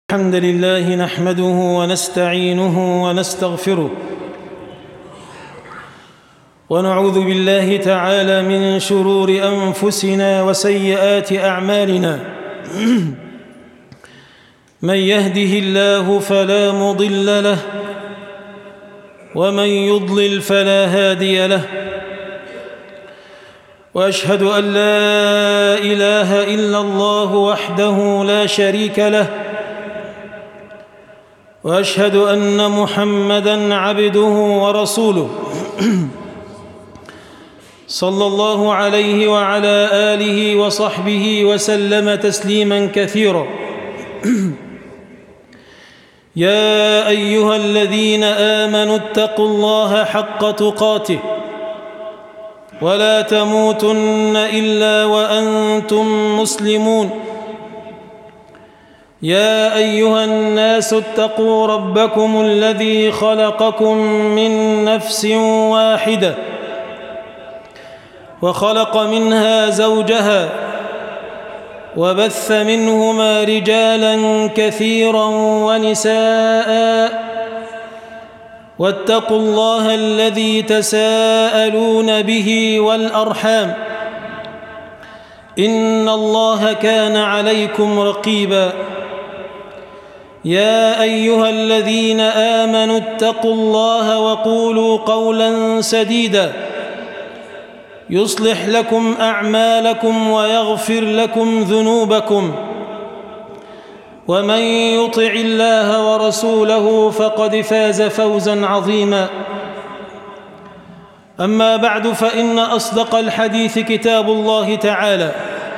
الحمد لله نحمده ونستعينه ونستغفره ونعوذ بالله تعالى من شرور أنفسنا وسيئات أعمالنا من يهده الله فلا مضل له ومن يضلل فلا هادي له وأشهد أن لا إله إلا الله وحده لا شريك له وأشهد أن محمدًا عبده ورسوله صلى الله عليه وعلى آله وصحبه وسلم تسليمًا كثيرا. يا أيها الذين آمنوا اتقوا الله حق تقاته ولا تموتن إلا وأنتم مسلمون. يا أيها الناس اتقوا ربكم الذي خلقكم من نفس واحدة وخلق منها زوجها وبث منهما رجالا كثيرا ونساء واتقوا الله الذي تساءلون به والأرحام إن الله كان عليكم رقيبا. يا أيها الذين آمنوا اتقوا الله وقولوا قولا سديدا يصلح لكم أعمالكم ويغفر لكم ذنوبكم ومن يطع الله ورسوله فقد فاز فوزا عظيما. أما بعد فإن أصدق الحديث كتاب الله تعالى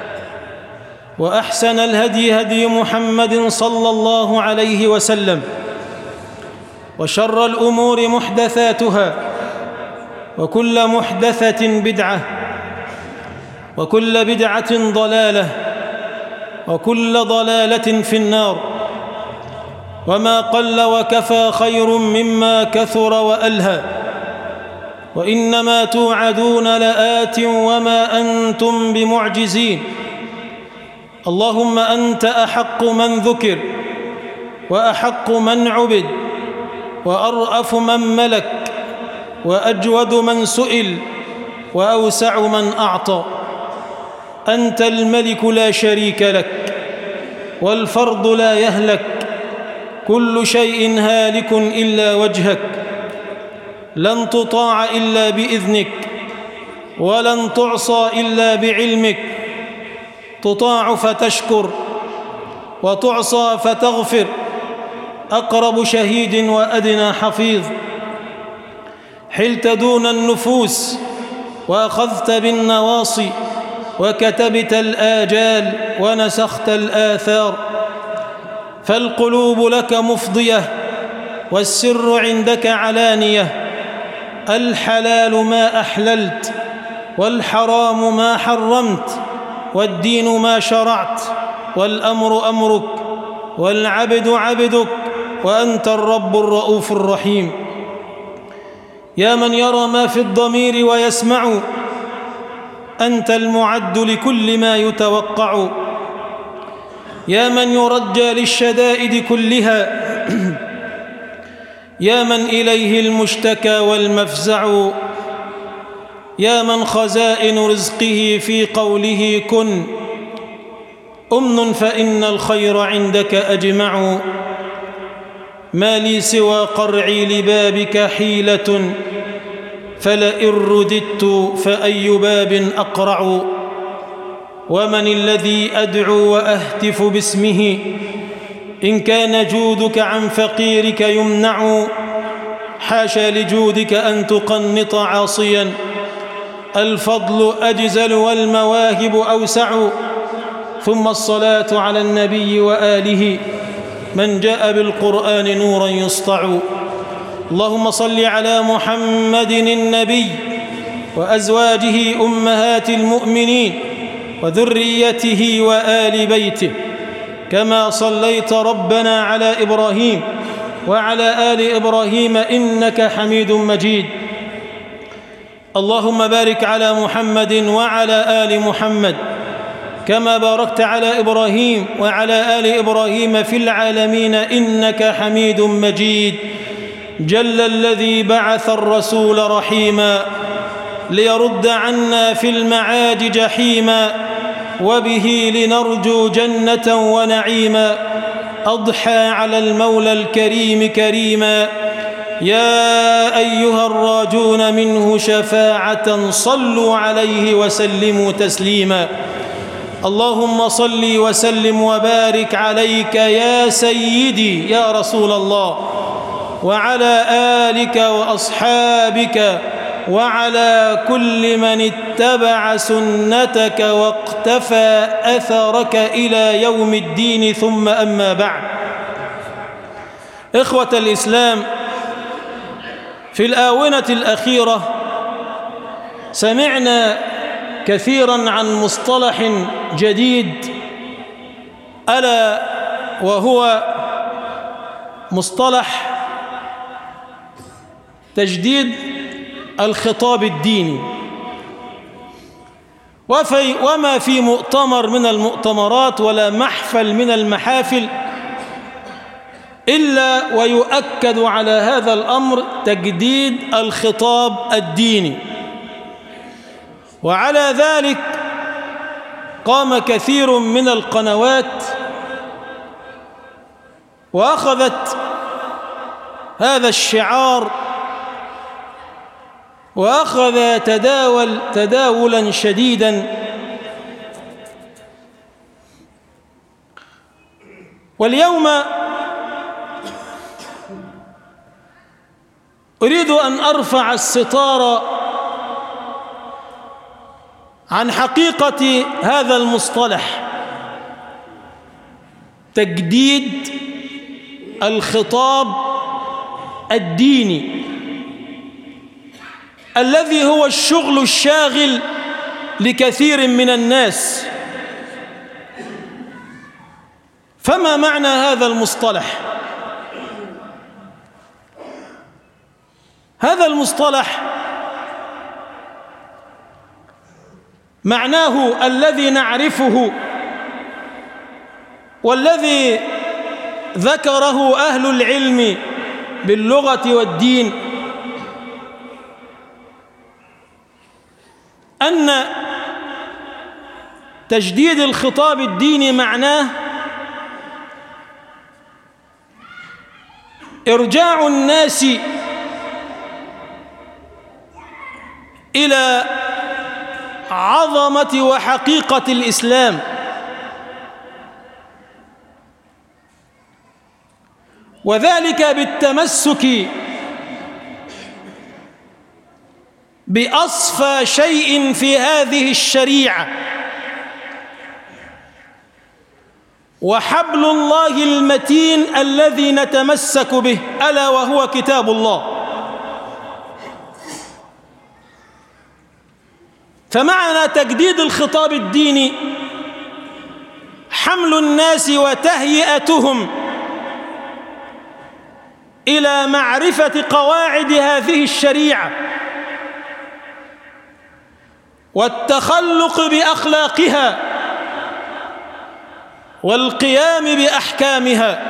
وأحسن الهدي هدي محمد صلى الله عليه وسلم وشر الأمور محدثاتها وكل محدثة بدعة وكل بدعة ضلالة وكل ضلالة في النار. وما قل وكفى خير مما كثر وألهى وإنما توعدون لآت وما أنتم بمعجزين. اللهم أنت أحق من ذكر وأحق من عبد وأرأف من ملك وأجود من سئل وأوسع من أعطى. أنت الملك لا شريك لك والفرد لا يهلك كل شيء هالك إلا وجهك لن تطاع إلا بإذنك ولن تعصى إلا بعلمك تطاع فتشكر وتعصى فتغفر أقرب شهيد وأدنى حفيظ. حلت دون النفوس وأخذت بالنواصي وكتبت الآجال ونسخت الآثار. فالقلوب لك مفضية والسر عندك علانية. الحلال ما أحللت والحرام ما حرمت والدين ما شرعت والأمر أمرك والعبد عبدك وأنت الرب الرؤوف الرحيم. يا من يرى ما في الضمير ويسمع أنت المعد لكل ما يتوقع. يا من يرجى للشدائد كلها يا من إليه المشتكى والمفزع. يا من خزائن رزقه في قوله كن أمن فإن الخير عندك أجمع. ما لي سوى قرعي لبابك حيلة فلئن رددت فأي باب أقرع. ومن الذي أدعو وأهتف باسمه إن كان جودك عن فقيرك يمنع. حاشا لجودك أن تقنط عاصيا الفضل أجزل والمواهب أوسع. ثم الصلاة على النبي وآله من جاء بالقرآن نورا يسطع. اللهم صل على محمد النبي وأزواجه أمهات المؤمنين وذريته وآل بيته كما صليت ربنا على إبراهيم وعلى آل إبراهيم إنك حميد مجيد. اللهم بارك على محمد وعلى آل محمد كما باركت على إبراهيم وعلى آل إبراهيم في العالمين إنك حميد مجيد. جل الذي بعث الرسول رحيما ليرد عنا في المعاد جحيما، وبه لنرجو جنة ونعيما. أضحى على المولى الكريم كريما، يا أيها الراجون منه شفاعة صلوا عليه وسلموا تسليما. اللهم صل وسلم وبارك عليك يا سيدي يا رسول الله، وعلى آلك وأصحابك وعلى كل من اتبع سنتك واقتفى أثرك إلى يوم الدين، ثم أما بعد. إخوة الإسلام، في الآونة الأخيرة سمعنا كثيرا عن مصطلح جديد، ألا وهو مصطلح تجديد الخطاب الديني. وما في مؤتمر من المؤتمرات ولا محفل من المحافل إلا ويؤكد على هذا الأمر، تجديد الخطاب الديني. وعلى ذلك قام كثير من القنوات وأخذت هذا الشعار وأخذ تداولا شديدا. واليوم أريد أن أرفع الستار عن حقيقة هذا المصطلح، تجديد الخطاب الديني، الذي هو الشغل الشاغل لكثير من الناس. فما معنى هذا المصطلح؟ هذا المصطلح معناه الذي نعرفه والذي ذكره أهل العلم باللغة والدين، أن تجديد الخطاب الديني معناه إرجاع الناس إلى عظمة وحقيقة الإسلام، وذلك بالتمسك بأصفى شيء في هذه الشريعة، وحبل الله المتين الذي نتمسك به، ألا وهو كتاب الله. فمعنى تجديد الخطاب الديني حمل الناس وتهيئتهم إلى معرفة قواعد هذه الشريعة والتخلق بأخلاقها والقيام بأحكامها،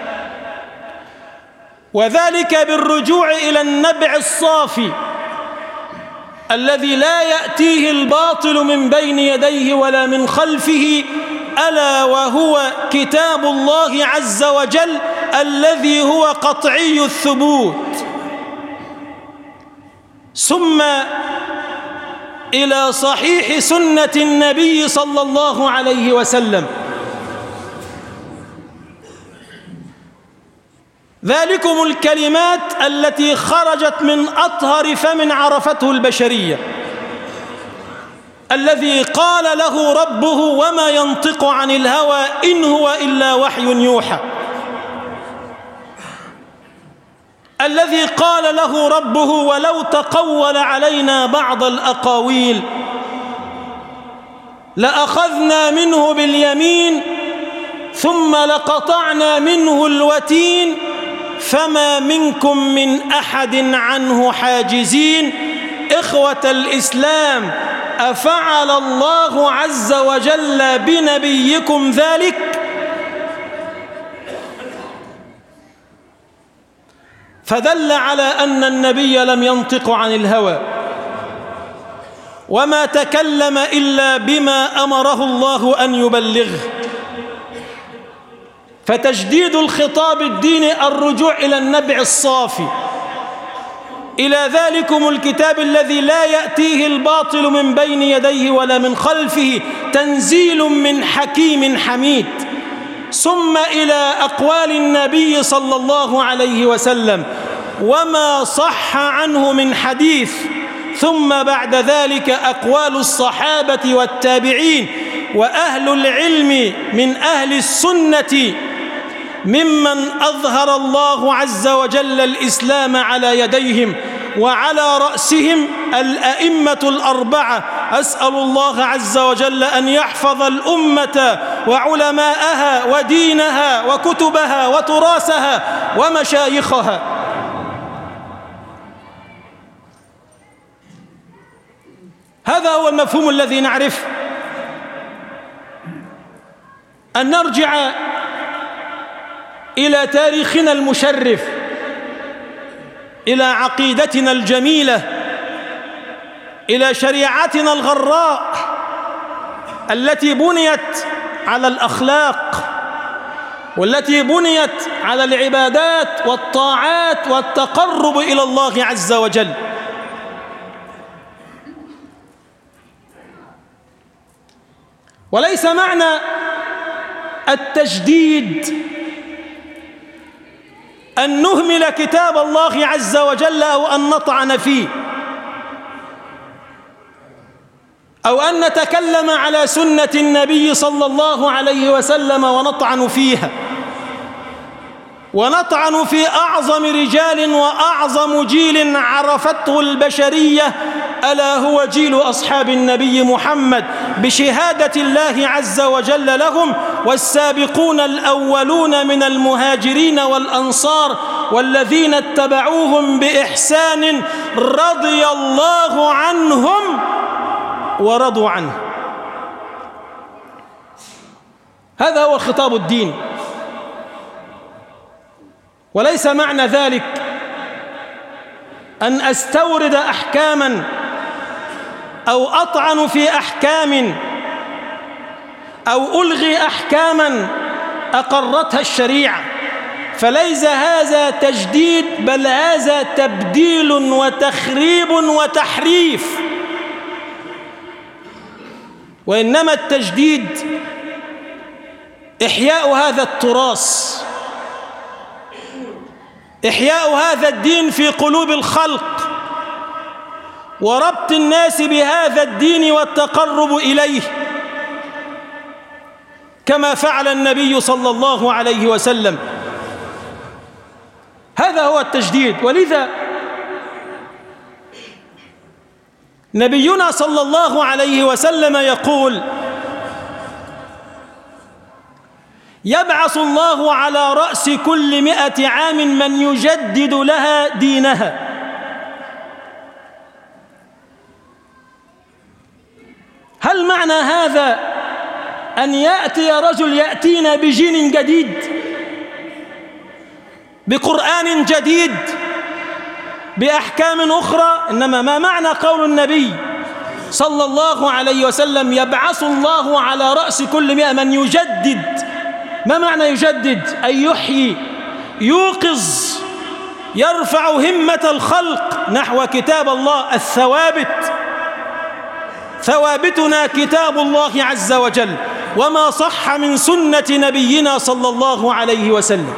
وذلك بالرجوع إلى النبع الصافي الذي لا يأتيه الباطل من بين يديه ولا من خلفه، ألا وهو كتاب الله عز وجل الذي هو قطعي الثبوت، ثم إلى صحيح سنة النبي صلى الله عليه وسلم. ذلكم الكلمات التي خرجت من أطهر فم عرفته البشرية، الذي قال له ربه: وما ينطق عن الهوى إن هو إلا وحي يوحى. الذي قال له ربه: ولو تقول علينا بعض الأقاويل لأخذنا منه باليمين ثم لقطعنا منه الوتين فما منكم من أحد عنه حاجزين. إخوة الإسلام، أفعل الله عز وجل بنبيكم ذلك؟ فدل على أن النبي لم ينطق عن الهوى، وما تكلم إلا بما أمره الله أن يبلغه. فتجديد الخطاب الديني الرجوع إلى النبع الصافي، إلى ذلكم الكتاب الذي لا يأتيه الباطل من بين يديه ولا من خلفه، تنزيل من حكيم حميد. ثم إلى أقوال النبي صلى الله عليه وسلم وما صح عنه من حديث، ثم بعد ذلك أقوال الصحابة والتابعين وأهل العلم من أهل السنة ممن أظهر الله عز وجل الإسلام على يديهم، وعلى رأسهم الأئمة الأربعة. أسأل الله عز وجل أن يحفظ الأمة وعلماءها ودينها وكتبها وتراثها ومشايخها. هذا هو المفهوم الذي نعرفه، أن نرجع إلى تاريخنا المشرف، إلى عقيدتنا الجميلة، إلى شريعتنا الغراء التي بنيت على الأخلاق، والتي بنيت على العبادات والطاعات والتقرب إلى الله عز وجل. وليس معنى التجديد أن نهمل كتاب الله عز وجل أو أن نطعن فيه، أو أن نتكلم على سنة النبي صلى الله عليه وسلم ونطعن فيها، ونطعن في أعظم رجال وأعظم جيل عرفته البشرية، ألا هو جيل أصحاب النبي محمد، بشهادة الله عز وجل لهم: والسابقون الأولون من المهاجرين والأنصار والذين اتبعوهم بإحسان رضي الله عنهم ورضوا عنه. هذا هو الخطاب الديني. وليس معنى ذلك أن أستورد أحكاما أو أطعن في أحكام أو ألغي أحكاما أقرتها الشريعة، فليس هذا تجديد، بل هذا تبديل وتخريب وتحريف. وإنما التجديد إحياء هذا التراث، إحياء هذا الدين في قلوب الخلق، وربط الناس بهذا الدين والتقرب إليه، كما فعل النبي صلى الله عليه وسلم. هذا هو التجديد. ولذا نبينا صلى الله عليه وسلم يقول: يبعث الله على رأس كل 100 عام من يجدد لها دينها. هل معنى هذا أن يأتي رجل يأتينا بجيل جديد، بقرآن جديد، بأحكام أخرى؟ إنما ما معنى قول النبي صلى الله عليه وسلم: يبعث الله على رأس كل 100 من يجدد؟ ما معنى يجدد؟ أي يحيي، يوقظ، يرفع همة الخلق نحو كتاب الله الثوابت. ثوابتنا كتاب الله عز وجل وما صح من سنة نبينا صلى الله عليه وسلم.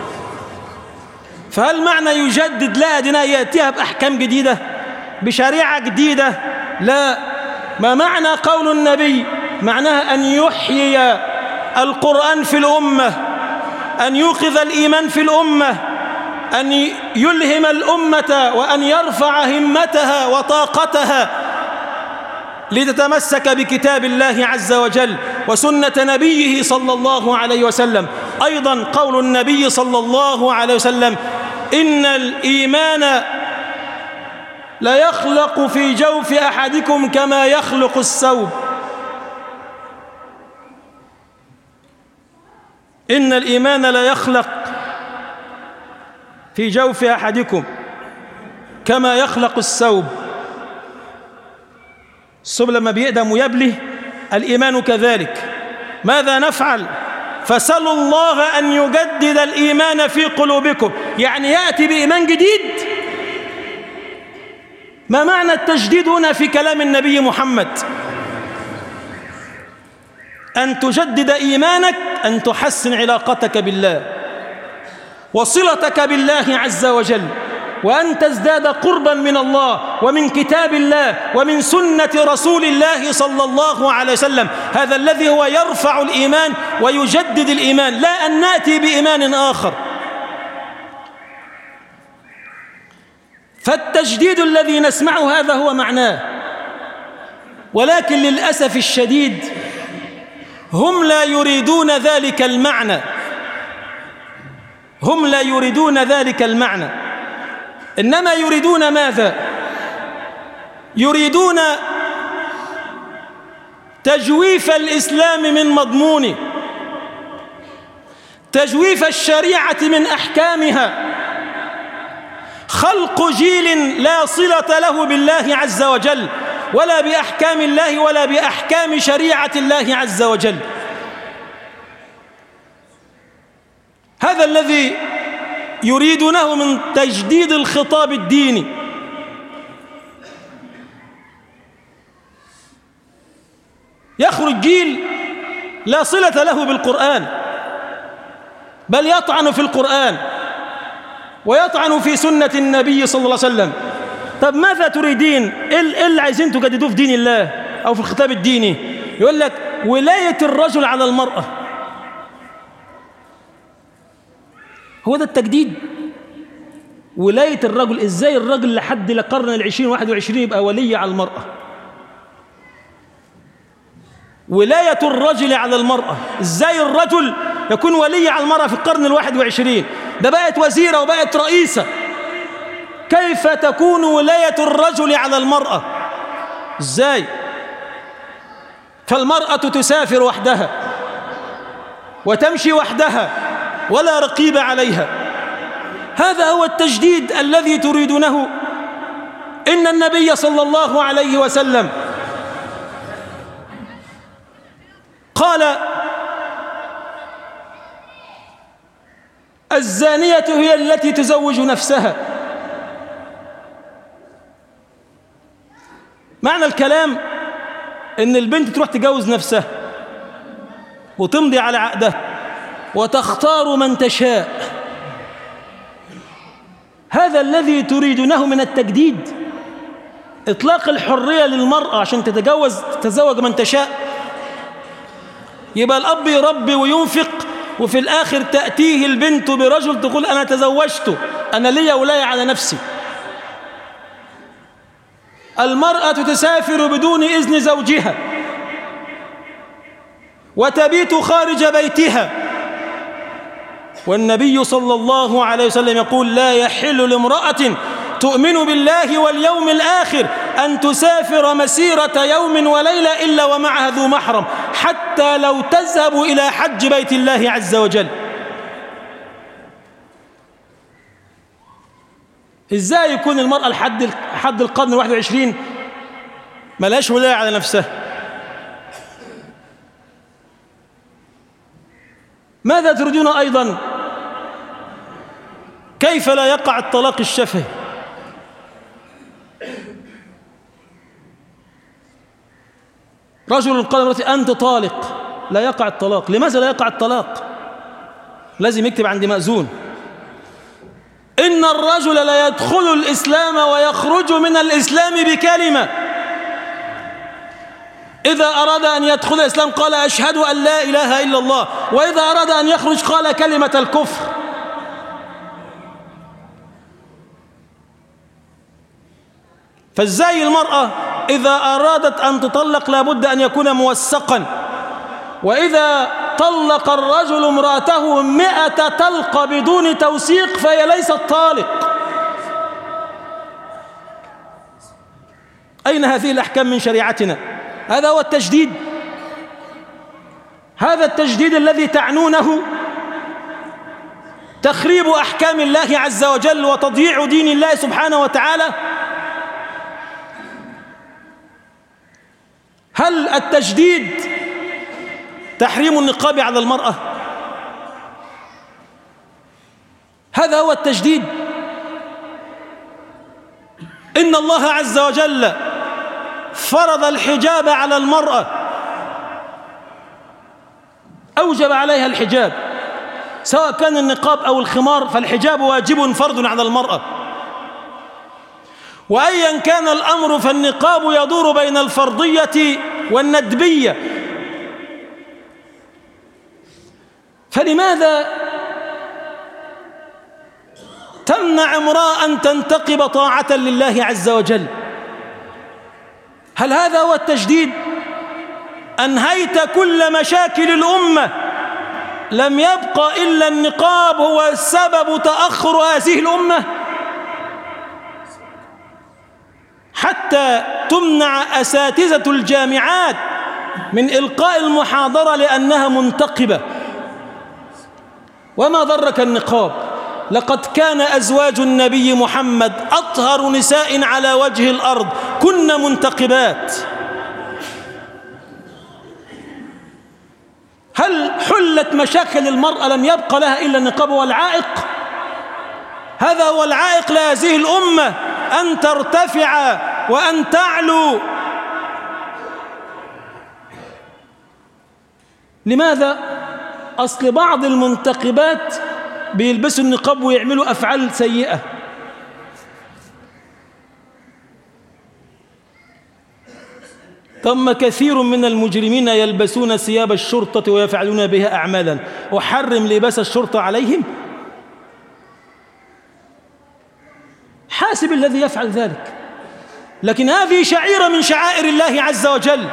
فهل معنى يجدد لا دينا يأتيها بأحكام جديدة بشريعة جديدة؟ لا. ما معنى قول النبي؟ معناها أن يحيي القرآن في الأمة، أن يوقظ الإيمان في الأمة، أن يلهم الأمة وأن يرفع همتها وطاقتها لتتمسك بكتاب الله عز وجل وسنة نبيه صلى الله عليه وسلم. أيضا قول النبي صلى الله عليه وسلم: إن الإيمان لا يخلق في جوف أحدكم كما يخلق الثوب. إن الإيمان لا يخلق في جوف أحدكم كما يخلق الثوب. الثوب لما بيقدم ويبلي الإيمان كذلك. ماذا نفعل؟ فسلوا الله أن يجدد الإيمان في قلوبكم، يعني يأتي بإيمان جديد. ما معنى التجديد هنا في كلام النبي محمد؟ أن تجدد إيمانك، أن تحسن علاقتك بالله وصلتك بالله عز وجل، وأن تزداد قربا من الله ومن كتاب الله ومن سنة رسول الله صلى الله عليه وسلم. هذا الذي هو يرفع الإيمان ويجدد الإيمان، لا أن نأتي بإيمان آخر. فالتجديد الذي نسمعه هذا هو معناه، ولكن للأسف الشديد هم لا يريدون ذلك المعنى، هم لا يريدون ذلك المعنى، إنما يريدون ماذا؟ يريدون تجويف الإسلام من مضمونه، تجويف الشريعة من أحكامها، خلق جيل لا صلة له بالله عز وجل ولا بأحكام الله ولا بأحكام شريعة الله عز وجل. هذا الذي يريدونه من تجديد الخطاب الديني. يخرج جيل لا صلة له بالقرآن، بل يطعن في القرآن ويطعن في سنة النبي صلى الله عليه وسلم. طب ماذا تريدين؟ إيه اللي عايزين تجددوه في دين الله أو في الخطاب الديني؟ يقول لك ولاية الرجل على المرأة. هو ده التجديد؟ ولاية الرجل؟ إزاي الرجل لحد القرن 20 يبقى ولي على المرأة؟ ولاية الرجل على المرأة، إزاي الرجل يكون ولي على المرأة في القرن 21؟ ده بقت وزيرة وبقت رئيسة، كيف تكون ولاية الرجل على المرأة؟ إزاي؟ فالمرأة تسافر وحدها وتمشي وحدها ولا رقيب عليها. هذا هو التجديد الذي تريدونه. إن النبي صلى الله عليه وسلم قال: الزانية هي التي تزوج نفسها. معنى الكلام إن البنت تروح تجوز نفسها وتمضي على عقدها وتختار من تشاء. هذا الذي تريدونه من التجديد، إطلاق الحرية للمرأة عشان تتزوج من تشاء. يبقى الأب يربي وينفق، وفي الآخر تأتيه البنت برجل تقول أنا تزوجته، أنا لي ولاية على نفسي. المرأة تسافر بدون إذن زوجها وتبيت خارج بيتها، والنبي صلى الله عليه وسلم يقول: لا يحل لامرأة تؤمن بالله واليوم الآخر أن تسافر مسيرة يوم وليلة إلا ومعها ذو محرم، حتى لو تذهب إلى حج بيت الله عز وجل. إزاي يكون المرأة لحد القرن 21 ملاش ولاية على نفسها؟ ماذا تريدون أيضا؟ كيف لا يقع الطلاق الشفهي؟ رجل قال لامرأته أنت طالق، لا يقع الطلاق. لماذا لا يقع الطلاق؟ لازم يكتب عند مأذون. إن الرجل لا يدخل الإسلام ويخرج من الإسلام بكلمة. إذا أراد أن يدخل الإسلام قال أشهد أن لا إله إلا الله، وإذا أراد أن يخرج قال كلمة الكفر. فازاي المرأة إذا أرادت أن تطلق لابد أن يكون موثقا، وإذا طلق الرجل امرأته 100 طلقة بدون توثيق فهي ليست طالق. أين هذه الأحكام من شريعتنا؟ هذا هو التجديد، هذا التجديد الذي تعنونه تخريب أحكام الله عز وجل وتضييع دين الله سبحانه وتعالى. هل التجديد تحريم النقاب على المرأة؟ هذا هو التجديد؟ إن الله عز وجل فرض الحجاب على المرأة، أوجب عليها الحجاب، سواء كان النقاب أو الخمار فالحجاب واجب فرض على المرأة، وأيا كان الأمر فالنقاب يدور بين الفرضية والندبية. فلماذا تمنع امرأة أن تنتقب طاعة لله عز وجل؟ هل هذا هو التجديد؟ أنهيت كل مشاكل الأمة، لم يبق إلا النقاب هو سبب تأخر هذه الأمة، حتى تمنع أساتذة الجامعات من إلقاء المحاضرة لأنها منتقبة. وما ضرك النقاب؟ لقد كان أزواج النبي محمد أطهر نساء على وجه الأرض كن منتقبات. هل حلت مشاكل المرأة لم يبق لها إلا النقاب والعائق؟ هذا هو العائق لهذه الأمة، أن ترتفع وأن تعلو. لماذا؟ أصل بعض المنتقبات بيلبسوا النقاب ويعملوا أفعال سيئة. ثم كثير من المجرمين يلبسون ثياب الشرطة ويفعلون بها أعمالا، أحرم لباس الشرطة عليهم؟ حاسب الذي يفعل ذلك. لكن هذه شعيرة من شعائر الله عز وجل،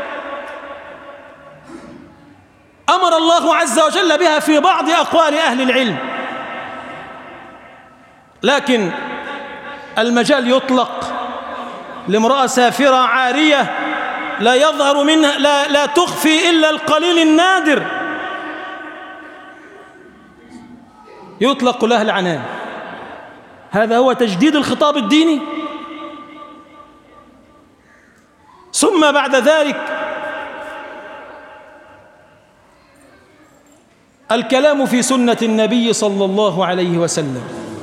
أمر الله عز وجل بها في بعض أقوال أهل العلم، لكن المجال يطلق لامرأة سافرة عارية لا يظهر منها لا تخفي إلا القليل النادر، يطلق لها العنان. هذا هو تجديد الخطاب الديني. ثم بعد ذلك الكلام في سنة النبي صلى الله عليه وسلم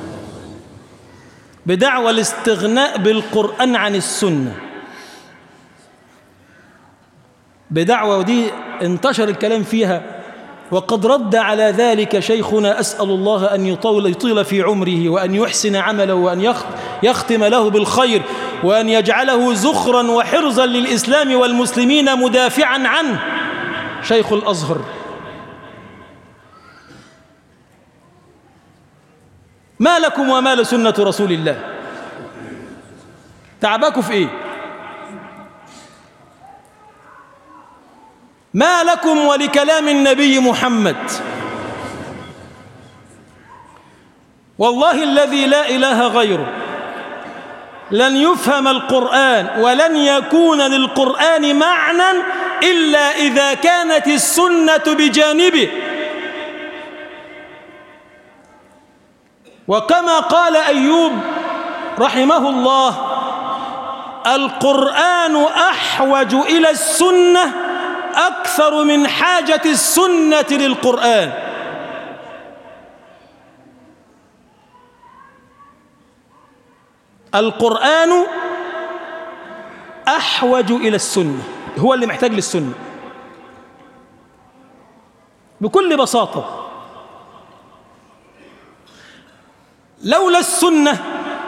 بدعوى الاستغناء بالقرآن عن السنة، بدعوى ودي انتشر الكلام فيها، وقد رد على ذلك شيخنا أسأل الله أن يطيل في عمره وأن يحسن عمله وأن يختم له بالخير وأن يجعله زخرا وحرزا للإسلام والمسلمين مدافعا عنه، شيخ الأزهر. ما لكم وما لسنة رسول الله؟ تعباكوا في إيه؟ ما لكم ولكلام النبي محمد؟ والله الذي لا إله غيره لن يفهم القرآن ولن يكون للقرآن معنى إلا إذا كانت السنة بجانبه. وكما قال أيوب رحمه الله: القرآن أحوج إلى السنة أكثر من حاجة السنة للقرآن. القرآن أحوج إلى السنة، هو اللي محتاج للسنة بكل بساطة. لولا السنة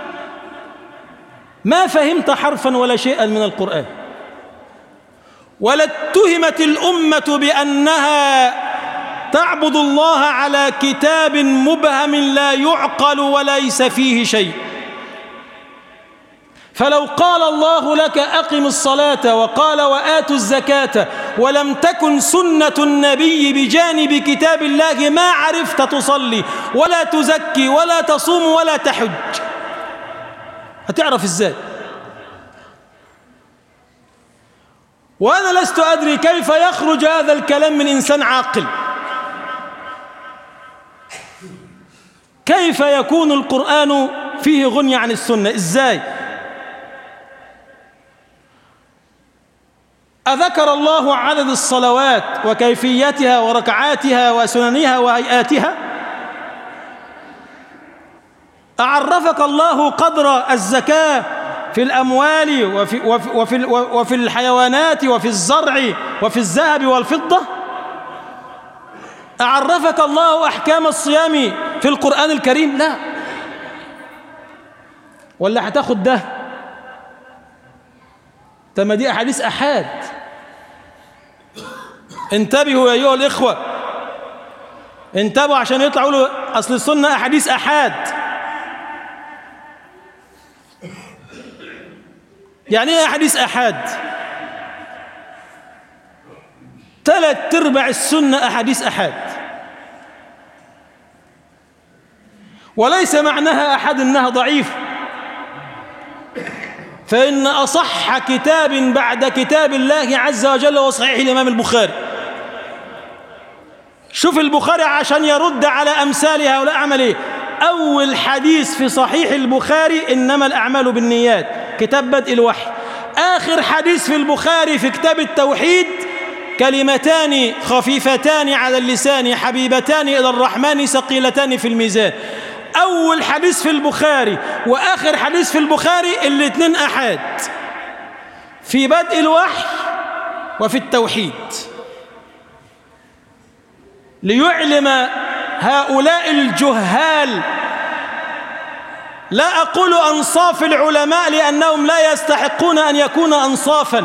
ما فهمت حرفا ولا شيئا من القرآن، ولا اتهمت الأمة بأنها تعبد الله على كتاب مبهم لا يعقل وليس فيه شيء. فلو قال الله لك أقم الصلاة وقال وآتوا الزكاة ولم تكن سنة النبي بجانب كتاب الله ما عرفت تصلي ولا تزكي ولا تصوم ولا تحج. هتعرف ازاي؟ وأنا لست أدري كيف يخرج هذا الكلام من إنسان عاقل. كيف يكون القرآن فيه غني عن السنة؟ إزاي؟ أذكر الله عدد الصلوات وكيفيتها وركعاتها وسننها وهيئاتها؟ أعرفك الله قدر الزكاة في الأموال وفي الحيوانات وفي الزرع وفي الذهب والفضة؟ أعرفك الله أحكام الصيام في القرآن الكريم؟ لا. ولا هتاخد ده؟ تم دي أحاديث أحاد. انتبهوا يا أيها الإخوة، انتبهوا عشان يطلعوا له أصل السنة أحاديث أحاد. يعني ايه أحاديث أحاد؟ 3/4 السنة أحاديث أحاد. وليس معناها أحد إنها ضعيف، فإن أصح كتاب بعد كتاب الله عز وجل هو صحيح الإمام البخاري. شوف البخاري عشان يرد على أمثال هؤلاء عمل إيه؟ أول حديث في صحيح البخاري إنما الأعمال بالنيات، كتاب بدء الوحي. آخر حديث في البخاري في كتاب التوحيد: كلمتان خفيفتان على اللسان حبيبتان إلى الرحمن ثقيلتان في الميزان. أول حديث في البخاري وآخر حديث في البخاري الاثنين أحاد، في بدء الوحي وفي التوحيد، ليعلم هؤلاء الجهال، لا أقول أنصاف العلماء لأنهم لا يستحقون أن يكون أنصافا،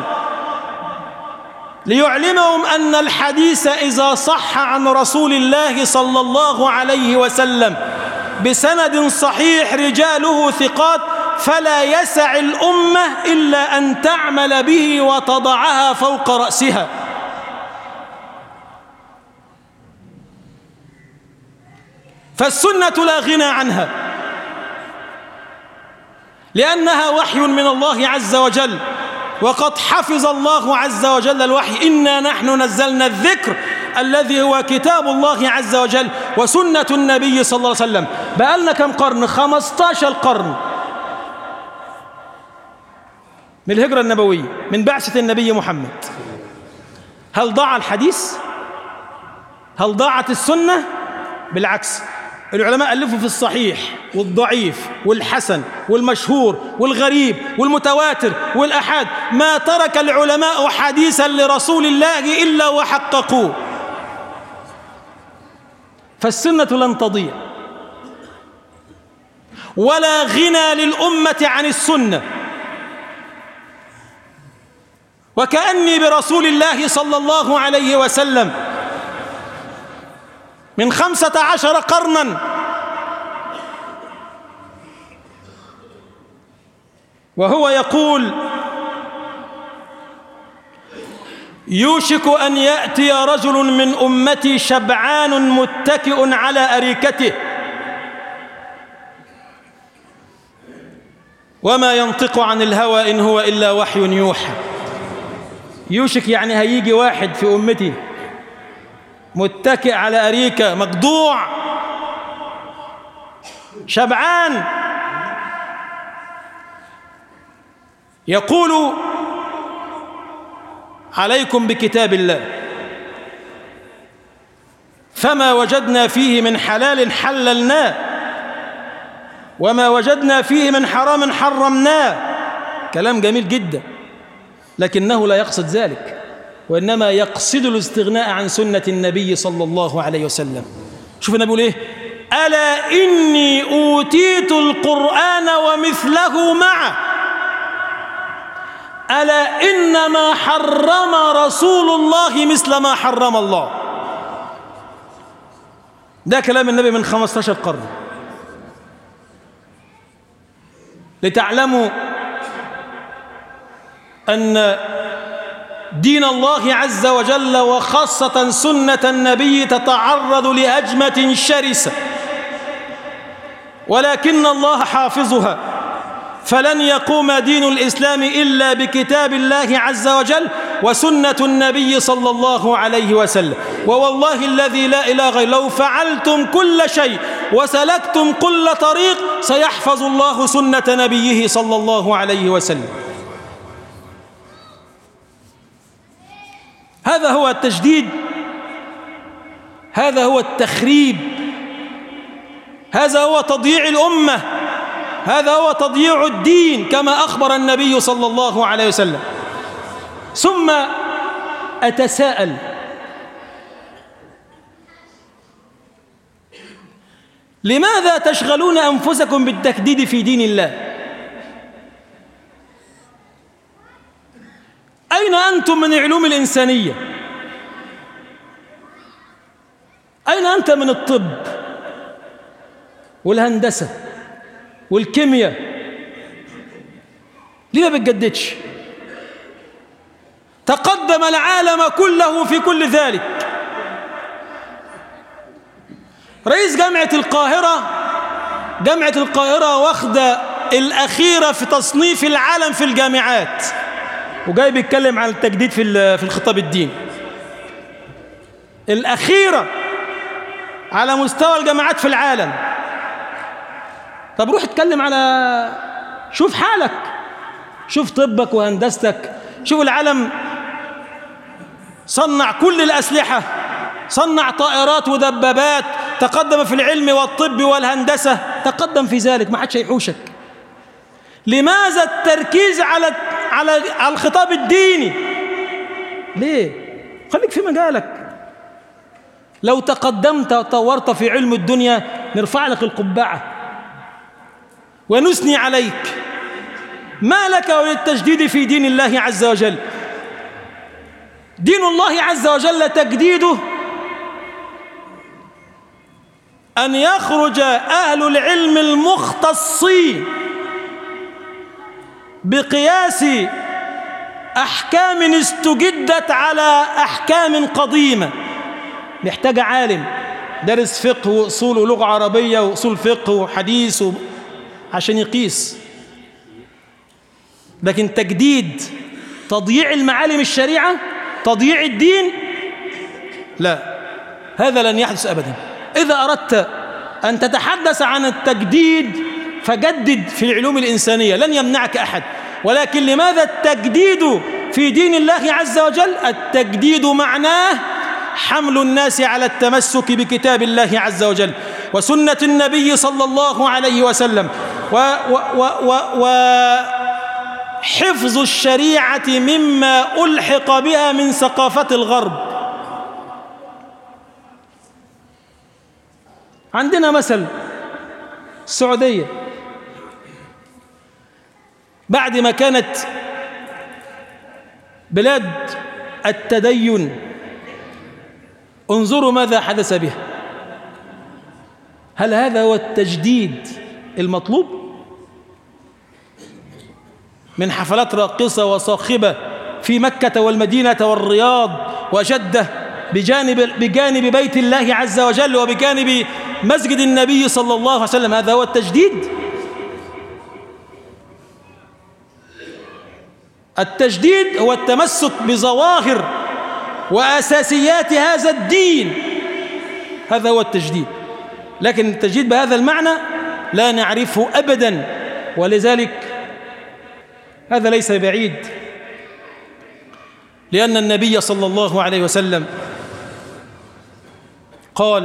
ليعلمهم أن الحديث إذا صح عن رسول الله صلى الله عليه وسلم بسند صحيح رجاله ثقات فلا يسع الأمة إلا أن تعمل به وتضعها فوق رأسها. فالسنة لا غنى عنها، لأنها وحي من الله عز وجل، وقد حفظ الله عز وجل الوحي: إنا نحن نزلنا الذكر الذي هو كتاب الله عز وجل وسنة النبي صلى الله عليه وسلم. بقالنا كم قرن؟ 15 قرن من الهجرة النبوية، من بعثة النبي محمد. هل ضاع الحديث؟ هل ضاعت السنة؟ بالعكس، العلماء ألفوا في الصحيح والضعيف والحسن والمشهور والغريب والمتواتر والأحاد. ما ترك العلماء حديثا لرسول الله إلا وحققوه. فالسنة لن تضيع، ولا غنى للأمة عن السنة. وكأني برسول الله صلى الله عليه وسلم من 15 قرنا وهو يقول: يوشك أن يأتي رجل من أمتي شبعان متكئ على أريكته وما ينطق عن الهوى إن هو إلا وحي يوحى. يوشك يعني هيجي واحد في أمتي متكئ على أريكة، مقضوع، شبعان، يقول: عليكم بكتاب الله، فما وجدنا فيه من حلال حللناه وما وجدنا فيه من حرام حرمناه. كلام جميل جدا، لكنه لا يقصد ذلك، وإنما يقصد الاستغناء عن سنة النبي صلى الله عليه وسلم. شوف النبي يقول إيه: ألا إني أوتيت القرآن ومثله معه، ألا إنما حرم رسول الله مثل ما حرم الله. ده كلام النبي من 15 قرن. لتعلموا أن دين الله عز وجل وخاصة سنة النبي تتعرض لهجمة شرسة، ولكن الله حافظها، فلن يقوم دين الإسلام إلا بكتاب الله عز وجل وسنة النبي صلى الله عليه وسلم. ووالله الذي لا إله غيره لو فعلتم كل شيء وسلكتم كل طريق سيحفظ الله سنة نبيه صلى الله عليه وسلم. هذا هو التجديد، هذا هو التخريب، هذا هو تضييع الأمة، هذا هو تضييع الدين كما أخبر النبي صلى الله عليه وسلم. ثم أتساءل، لماذا تشغلون أنفسكم بالتجديد في دين الله؟ أين أنتم من العلوم الإنسانية؟ أين أنت من الطب والهندسة والكيمياء؟ ليه ما بتجددش؟ تقدم العالم كله في كل ذلك. رئيس جامعة القاهرة واخدة الأخيرة في تصنيف العالم في الجامعات، وجاي بيتكلم عن التجديد في الخطاب الديني. الأخيرة على مستوى الجامعات في العالم. طب روح اتكلم على، شوف حالك، شوف طبك وهندستك، شوف العالم صنع كل الأسلحة، صنع طائرات ودبابات، تقدم في العلم والطب والهندسة، تقدم في ذلك، ما حدش هيحوشك. لماذا التركيز على الخطاب الديني؟ ليه؟ خليك في مجالك. لو تقدمت وطورت في علم الدنيا نرفع لك القبعة ونثني عليك. ما لك وللتجديد في دين الله عز وجل؟ دين الله عز وجل تجديده أن يخرج أهل العلم المختصين بقياس أحكام استجدت على أحكام قديمة. محتاجة عالم درس فقه وأصول ولغة عربية وأصول فقه وحديث عشان يقيس. لكن تجديد، تضييع المعالم الشريعة، تضييع الدين، لا، هذا لن يحدث أبدا. إذا أردت أن تتحدث عن التجديد فجدد في العلوم الإنسانية، لن يمنعك أحد. ولكن لماذا التجديد في دين الله عز وجل؟ التجديد معناه حمل الناس على التمسك بكتاب الله عز وجل وسنة النبي صلى الله عليه وسلم وحفظ الشريعة مما ألحق بها من ثقافة الغرب. عندنا مثل السعودية، بعد ما كانت بلاد التدين، انظروا ماذا حدث بها. هل هذا هو التجديد المطلوب؟ من حفلات راقصة وصاخبة في مكة والمدينة والرياض وجدة بجانب بيت الله عز وجل وبجانب مسجد النبي صلى الله عليه وسلم، هذا هو التجديد؟ التجديد هو التمسك بظواهر وأساسيات هذا الدين، هذا هو التجديد. لكن التجديد بهذا المعنى لا نعرفه أبدا، ولذلك هذا ليس بعيد، لأن النبي صلى الله عليه وسلم قال: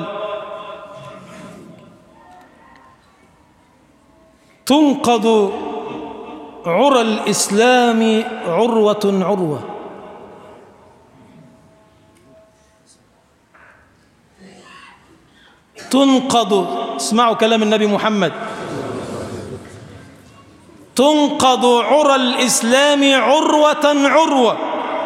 تنقض عرى الإسلام عروة عروة. تنقض، اسمعوا كلام النبي محمد، تنقض عرى الإسلام عروة عروة.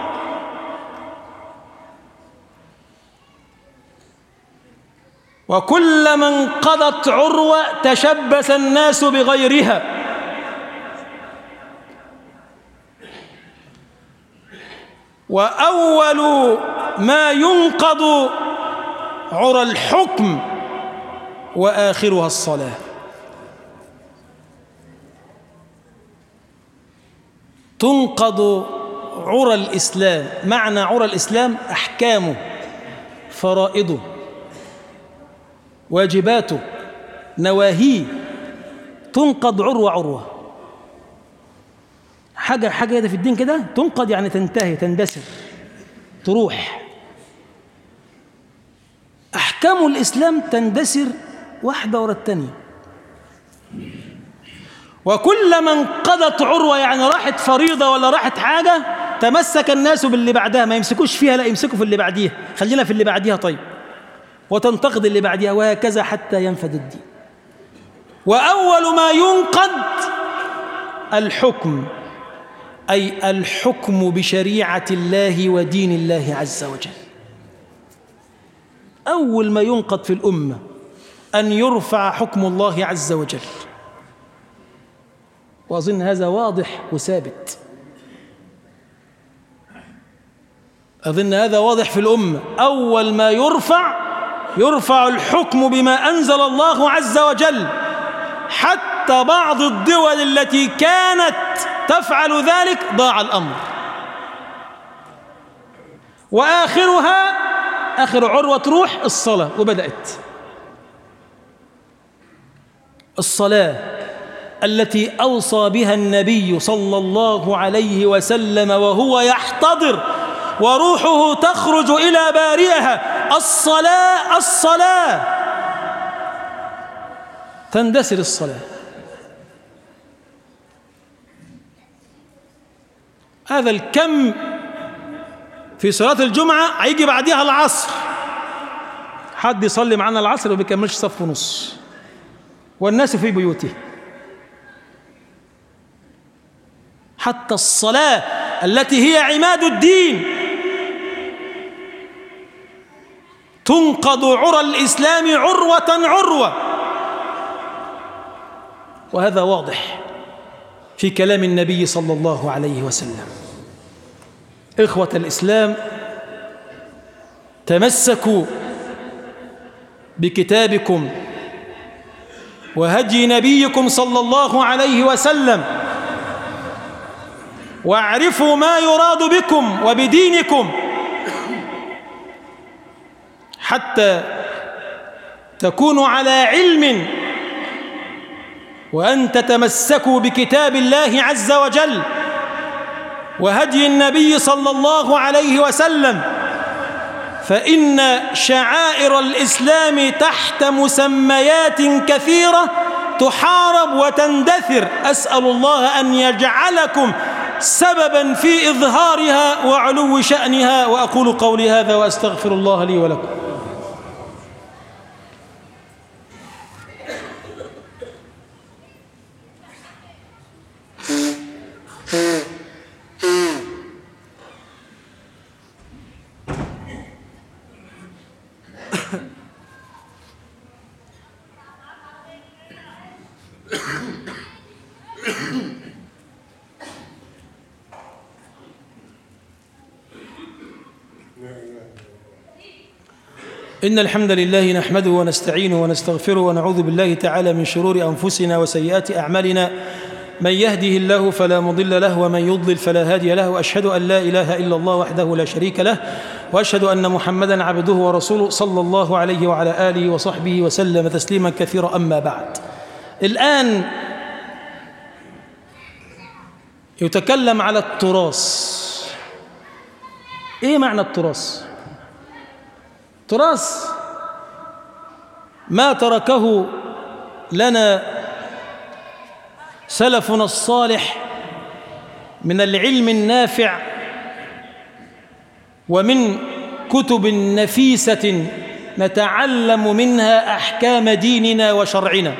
وكلما انقضت عروة تشبث الناس بغيرها. وأول ما ينقض عرى الحكم وآخرها الصلاة. تنقض عرى الإسلام. معنى عرى الإسلام أحكامه، فرائضه، واجباته، نواهيه، تنقض عروة عروة. حاجة كده في الدين كده تنقض، يعني تنتهي، تندثر، تروح. أحكام الإسلام تندثر واحدة ورا الثانية. وكلما انقضت عروة، يعني راحت فريضة ولا راحت حاجة، تمسك الناس باللي بعدها، ما يمسكوش فيها، لا يمسكوا في اللي بعديها، خلينا في اللي بعديها طيب، وتنتقد اللي بعديها، وهكذا حتى ينفد الدين. وأول ما ينقض الحكم، أي الحكم بشريعة الله ودين الله عز وجل. أول ما ينقض في الأمة أن يرفع حكم الله عز وجل، وأظن هذا واضح وثابت. أظن هذا واضح في الأمة. أول ما يرفع الحكم بما أنزل الله عز وجل. حتى بعض الدول التي كانت تفعل ذلك ضاع الأمر. وآخرها، آخر عروة تروح الصلاة، وبدأت الصلاة التي أوصى بها النبي صلى الله عليه وسلم وهو يحتضر وروحه تخرج إلى بارئها: الصلاة الصلاة. تندثر الصلاة. هذا الكم في صلاة الجمعة هيجي بعدها العصر، حد يصلي معنا العصر وما بيكملش صف ونص، والناس في بيوته. حتى الصلاة التي هي عماد الدين تنقض عرى الإسلام عروة عروة. وهذا واضح في كلام النبي صلى الله عليه وسلم. إخوة الإسلام، تمسكوا بكتابكم وهدي نبيكم صلى الله عليه وسلم، واعرفوا ما يراد بكم وبدينكم، حتى تكونوا على علم، وأن تتمسكوا بكتاب الله عز وجل وهدي النبي صلى الله عليه وسلم. فإن شعائر الإسلام تحت مسميات كثيرة تحارب وتندثر. أسأل الله أن يجعلكم سببا في إظهارها وعلو شأنها. وأقول قولي هذا وأستغفر الله لي ولكم. إن الحمد لله نحمده ونستعينه ونستغفره ونعوذ بالله تعالى من شرور أنفسنا وسيئات أعمالنا. من يهده الله فلا مضل له ومن يضلل فلا هادي له. وأشهد أن لا إله إلا الله وحده لا شريك له، وأشهد أن محمدًا عبده ورسوله صلى الله عليه وعلى آله وصحبه وسلم تسليما كثيرا. أما بعد، الآن يتكلم على التراث. إيه معنى التراث؟ تراث ما تركه لنا سلفنا الصالح من العلم النافع ومن كتب نفيسة نتعلم منها أحكام ديننا وشرعنا.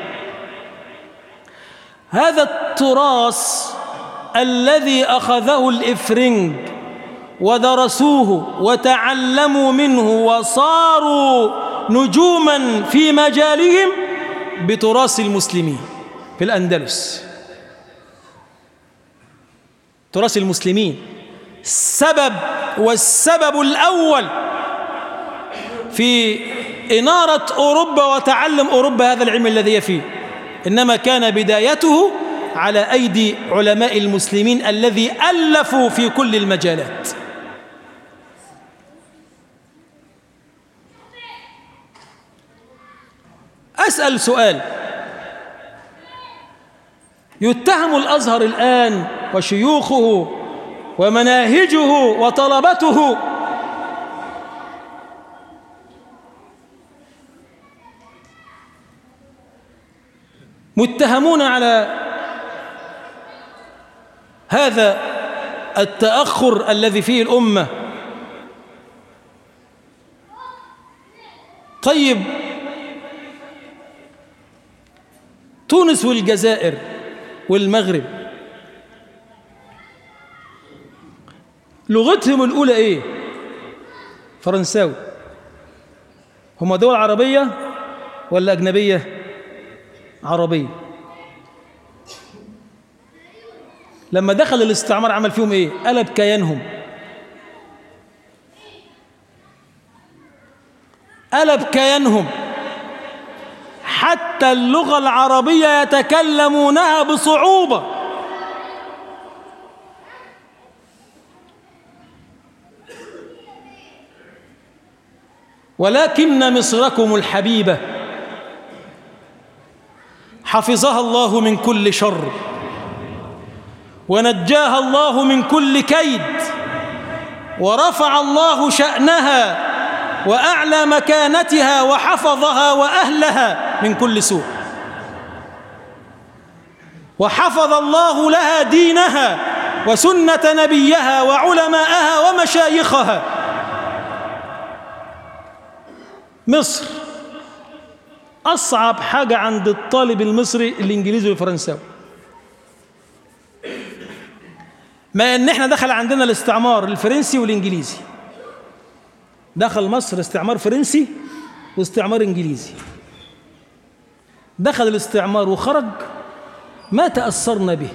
هذا التراث الذي أخذه الإفرنج ودرسوه وتعلموا منه وصاروا نجوما في مجالهم بتراث المسلمين في الأندلس. تراث المسلمين والسبب الأول في إنارة أوروبا وتعلم أوروبا هذا العلم الذي هي فيه، إنما كان بدايته على أيدي علماء المسلمين الذي ألفوا في كل المجالات. أسأل سؤال: يتهم الأزهر الآن وشيوخه ومناهجه وطلبته متهمون على هذا التأخر الذي فيه الأمة. طيب، تونس والجزائر والمغرب لغتهم الأولى إيه؟ فرنساوي. هم دول عربية ولا أجنبية؟ عربية. لما دخل الاستعمار عمل فيهم إيه؟ قلب كيانهم، قلب كيانهم، حتى اللغة العربية يتكلمونها بصعوبة. ولكن مصركم الحبيبة حفظها الله من كل شر، ونجاها الله من كل كيد، ورفع الله شأنها وأعلى مكانتها، وحفظها وأهلها من كل سوء، وحفظ الله لها دينها وسنة نبيها وعلماءها ومشايخها. مصر أصعب حاجة عند الطالب المصري الإنجليزي والفرنساوي. ما إن إحنا دخل عندنا الاستعمار الفرنسي والإنجليزي، دخل مصر استعمار فرنسي واستعمار إنجليزي. دخل الاستعمار وخرج، ما تأثرنا به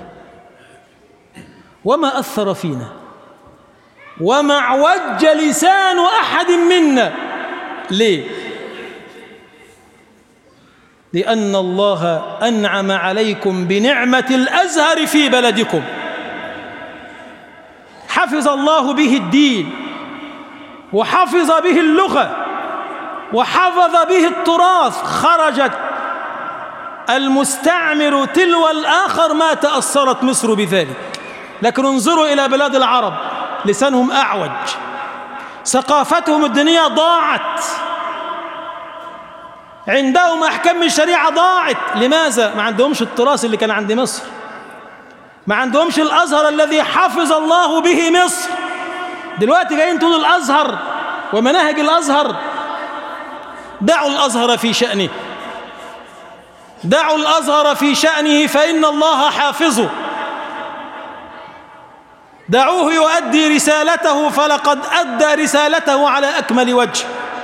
وما أثر فينا، وما اعوج لسان أحد منا. ليه؟ لأن الله أنعم عليكم بنعمة الأزهر في بلدكم، حفظ الله به الدين، وحفظ به اللغة، وحفظ به التراث. خرجت المستعمر تلو الآخر ما تأثرت مصر بذلك. لكن انظروا إلى بلاد العرب، لسانهم أعوج، ثقافتهم الدينية ضاعت، عندهم أحكام الشريعة ضاعت. لماذا؟ ما عندهمش التراث اللي كان عند مصر، ما عندهمش الأزهر الذي حفظ الله به مصر. دلوقتي جايين تقولوا الأزهر ومناهج الأزهر. دعوا الأزهر في شأنه، دعوا الأزهر في شأنه، فإن الله حافظه. دعوه يؤدي رسالته، فلقد أدى رسالته على أكمل وجه.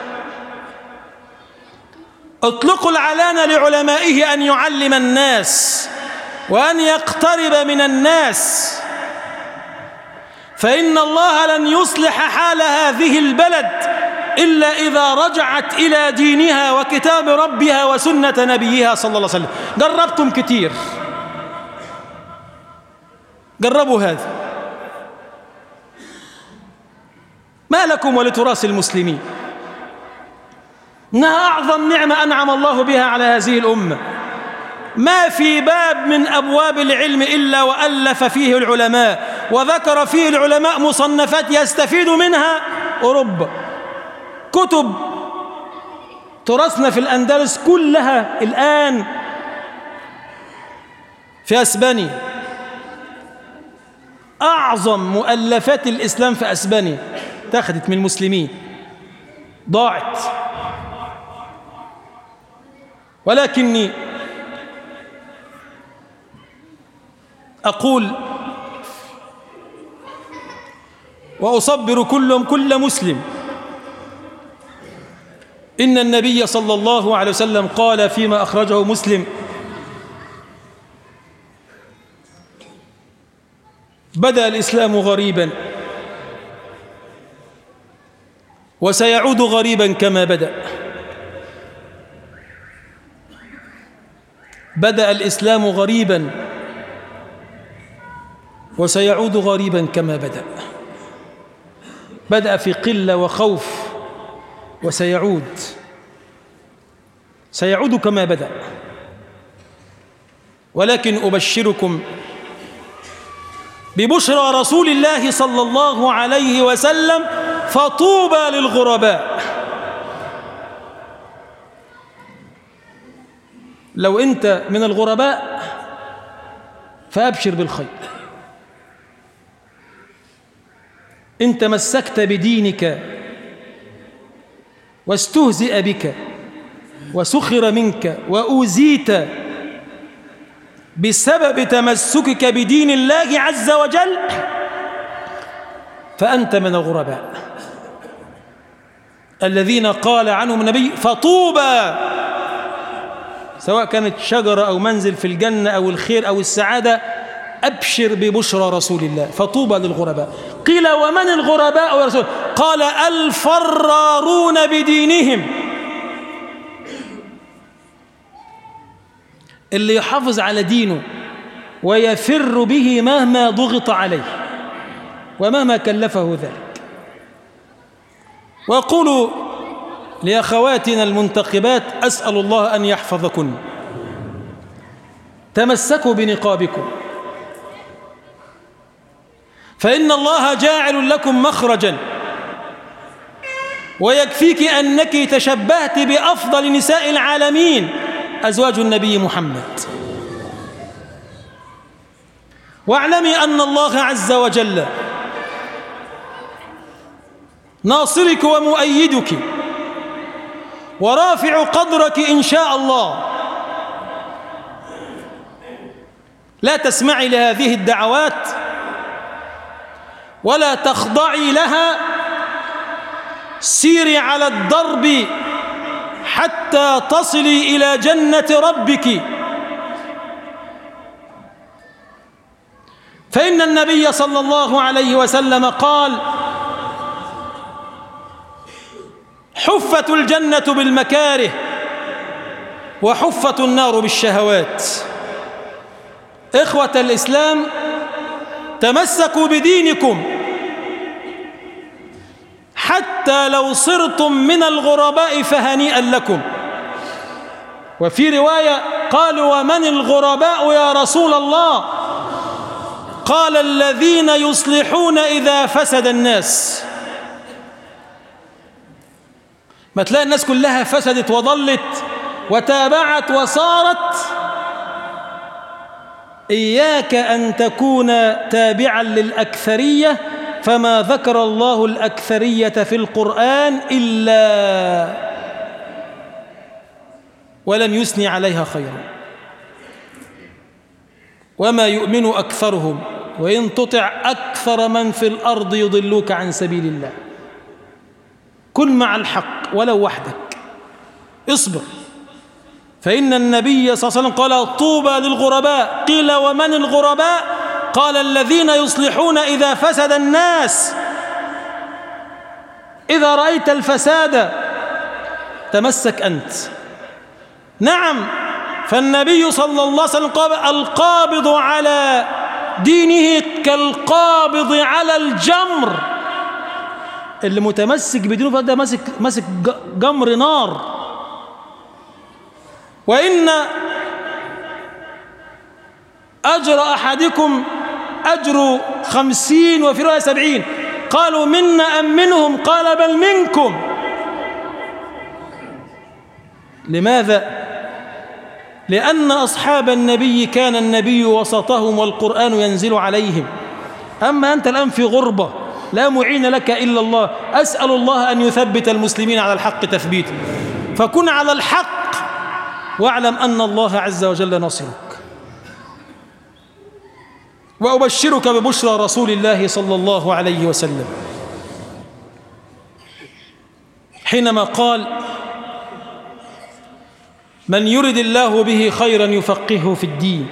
اطلقوا العلان لعلمائه أن يعلم الناس وأن يقترب من الناس، فإن الله لن يصلح حال هذه البلد إلا إذا رجعت إلى دينها وكتاب ربها وسنة نبيها صلى الله عليه وسلم. جربتم كتير، جربوا هذا. ما لكم ولتراث المسلمين؟ إنها أعظم نعمة أنعم الله بها على هذه الأمة. ما في باب من أبواب العلم إلا وألف فيه العلماء، وذكر فيه العلماء مصنفات يستفيد منها أوروبا. كتب تراثنا في الأندلس كلها الآن في أسبانيا. أعظم مؤلفات الإسلام في أسبانيا اتخذت من المسلمين، ضاعت. ولكني أقول وأصبر كل مسلم إن النبي صلى الله عليه وسلم قال فيما أخرجه مسلم: بدأ الإسلام غريبا وسيعود غريبا كما بدأ. بدأ الإسلام غريبا وسيعود غريبا كما بدأ في قلة وخوف سيعود كما بدأ. ولكن أبشركم ببشرى رسول الله صلى الله عليه وسلم فطوبى للغرباء. لو أنت من الغرباء فأبشر بالخير. إن تمسكت بدينك واستهزئ بك وسخر منك وأوذيت بسبب تمسكك بدين الله عز وجل فأنت من الغرباء الذين قال عنهم النبي فطوبى، سواء كانت شجرة أو منزل في الجنة أو الخير أو السعادة، أبشر ببشرى رسول الله فطوبى للغرباء. قيل ومن الغرباء يا رسول؟ قال الفرارون بدينهم، اللي يحافظ على دينه ويفر به مهما ضغط عليه ومهما كلفه ذلك. وأقول لأخواتنا المنتقبات أسأل الله أن يحفظكن، تمسكوا بنقابكم فإن الله جاعل لكم مخرجا، ويكفيك أنك تشبهت بأفضل نساء العالمين أزواج النبي محمد. واعلمي أن الله عز وجل ناصرك ومؤيدك ورافع قدرك إن شاء الله. لا تسمعي لهذه الدعوات ولا تخضعي لها، سيري على الدرب حتى تصلي إلى جنة ربك. فإن النبي صلى الله عليه وسلم قال حفت الجنة بالمكاره وحفت النار بالشهوات. إخوة الإسلام، تمسكوا بدينكم حتى لو صرتم من الغرباء فهنيئا لكم. وفي رواية قالوا ومن الغرباء يا رسول الله؟ قال الذين يصلحون إذا فسد الناس. ما تلاقي الناس كلها فسدت وضلت وتابعت وصارت، إياك أن تكون تابعا للأكثرية، فما ذكر الله الأكثرية في القرآن إلا ولم يثني عليها خيرا. وما يؤمن أكثرهم وإن تطع أكثر من في الأرض يضلوك عن سبيل الله. كن مع الحق ولو وحدك، اصبر. فإن النبي صلى الله عليه وسلم قال طوبى للغرباء. قيل ومن الغرباء؟ قال الذين يصلحون إذا فسد الناس. إذا رأيت الفساد تمسك أنت. نعم، فالنبي صلى الله عليه وسلم قال القابض على دينه كالقابض على الجمر. اللي متمسك بدينه ده ماسك جمر نار. وإن أجر أحدكم أجر 50 وفي رواية 70. قالوا منا أم منهم؟ قال بل منكم. لماذا؟ لأن أصحاب النبي كان النبي وسطهم والقرآن ينزل عليهم. أما أنت الآن في غربة لا معين لك إلا الله. أسأل الله أن يثبت المسلمين على الحق تثبيتا، فكن على الحق واعلم أن الله عز وجل ناصرك. وأبشرك ببشرى رسول الله صلى الله عليه وسلم حينما قال من يرد الله به خيرا يفقهه في الدين.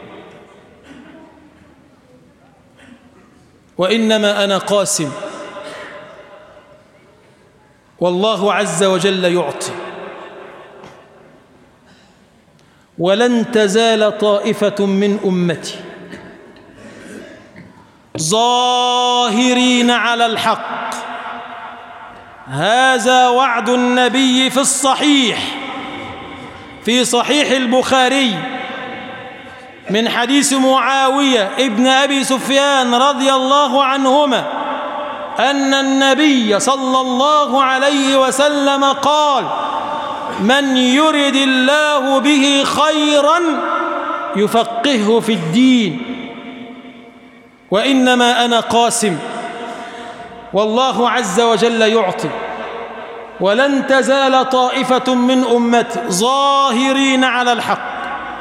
وإنما أنا قاسم والله عز وجل يعطي. ولن تزال طائفة من أمتي ظاهرين على الحق. هذا وعد النبي في الصحيح، في صحيح البخاري من حديث معاوية ابن أبي سفيان رضي الله عنهما أن النبي صلى الله عليه وسلم قال: من يرد الله به خيرا يفقهه في الدين، وإنما أنا قاسم والله عز وجل يعطي، ولن تزال طائفة من أمتي ظاهرين على الحق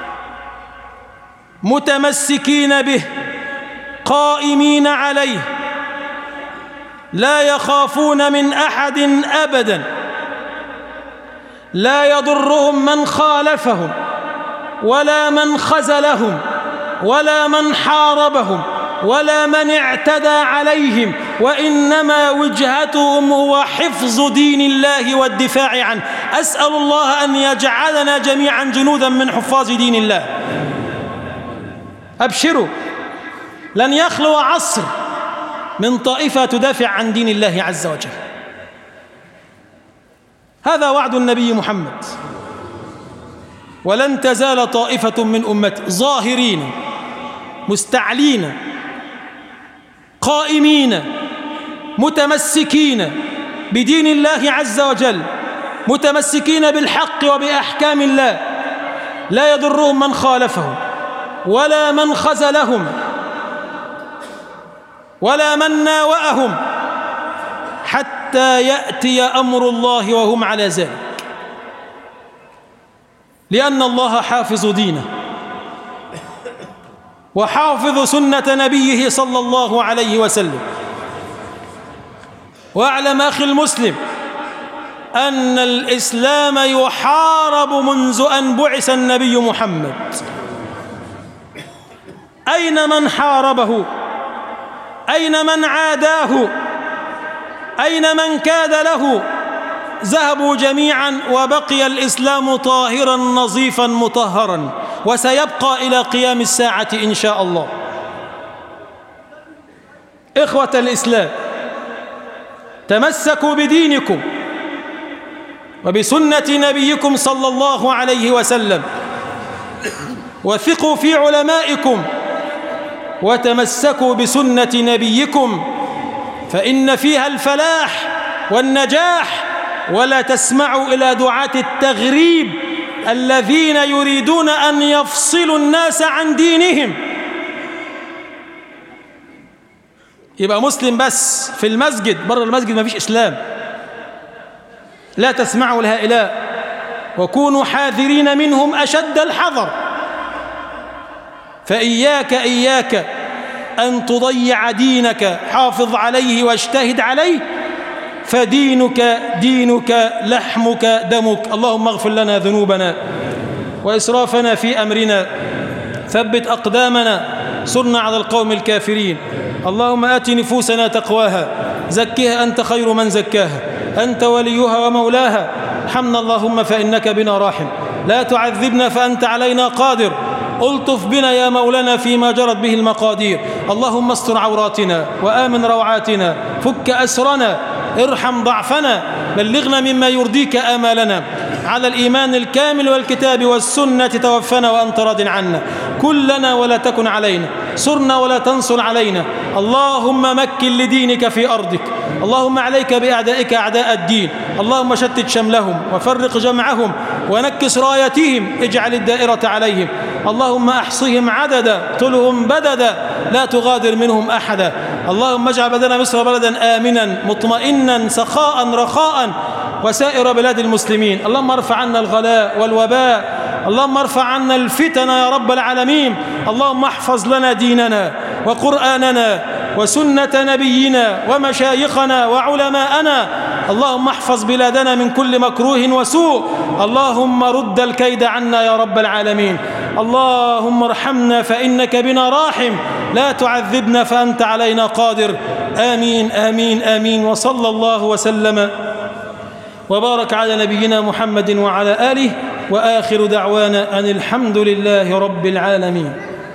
متمسكين به قائمين عليه لا يخافون من أحد أبدا، لا يضرهم من خالفهم ولا من خذلهم ولا من حاربهم ولا من اعتدى عليهم، وإنما وجهتهم هو حفظ دين الله والدفاع عنه. أسأل الله أن يجعلنا جميعا جنودا من حفاظ دين الله. أبشروا، لن يخلو عصر من طائفة تدافع عن دين الله عز وجل. هذا وعد النبي محمد. ولن تزال طائفة من أمتي ظاهرين مستعلين قائمين متمسكين بدين الله عز وجل، متمسكين بالحق وبأحكام الله، لا يضرهم من خالفهم ولا من خذلهم ولا من ناوأهم حتى يأتي أمر الله وهم على ذلك، لأن الله حافظ دينه وحافظ سنة نبيه صلى الله عليه وسلم. واعلم أخي المسلم أن الإسلام يحارب منذ أن بعث النبي محمد. أين من حاربه؟ أين من عاداه؟ أين من كاد له؟ ذهبوا جميعا وبقي الإسلام طاهرا نظيفا مطهرا، وسيبقى إلى قيام الساعة إن شاء الله. إخوة الإسلام، تمسكوا بدينكم وبسنة نبيكم صلى الله عليه وسلم، وثقوا في علمائكم وتمسكوا بسنة نبيكم، فإن فيها الفلاح والنجاح. ولا تسمعوا إلى دعاة التغريب الذين يريدون أن يفصلوا الناس عن دينهم. يبقى مسلم بس في المسجد، بره المسجد ما فيش إسلام. لا تسمعوا لهؤلاء، وكونوا حاذرين منهم أشد الحذر. فإياك أن تضيع دينك، حافظ عليه واجتهد عليه، فدينك لحمك دمك. اللهم اغفر لنا ذنوبنا وإسرافنا في أمرنا، ثبت أقدامنا، صرنا على القوم الكافرين. اللهم آت نفوسنا تقواها، زكها أنت خير من زكاها، أنت وليها ومولاها. ارحمنا اللهم فإنك بنا راحم، لا تعذبنا فأنت علينا قادر. ألطف بنا يا مولانا فيما جرت به المقادير. اللهم استر عوراتنا وآمن روعاتنا، فك أسرنا، ارحم ضعفنا، بلغنا مما يرضيك آمالنا. على الإيمان الكامل والكتاب والسنة توفنا وأنت راض عنا. كلنا ولا تكن علينا، صرنا ولا تنصر علينا. اللهم مكن لدينك في أرضك. اللهم عليك بأعدائك أعداء الدين. اللهم شتت شملهم وفرق جمعهم ونكس رايتهم، اجعل الدائرة عليهم. اللهم أحصهم عددا، اقتلهم بددا، لا تغادر منهم أحدا. اللهم اجعل بلدنا مصر بلدا آمنا مطمئنا سخاء رخاء، وسائر بلاد المسلمين. اللهم ارفع عنا الغلاء والوباء، اللهم ارفع عنا الفتن يا رب العالمين. اللهم احفظ لنا ديننا وقرآننا وسنة نبينا ومشايخنا وعلماءنا. اللهم احفظ بلادنا من كل مكروه وسوء. اللهم رد الكيد عنا يا رب العالمين. اللهم ارحمنا فإنك بنا راحم، لا تعذبنا فأنت علينا قادر. آمين آمين آمين. وصلى الله وسلم وبارك على نبينا محمد وعلى آله، وآخر دعوانا أن الحمد لله رب العالمين.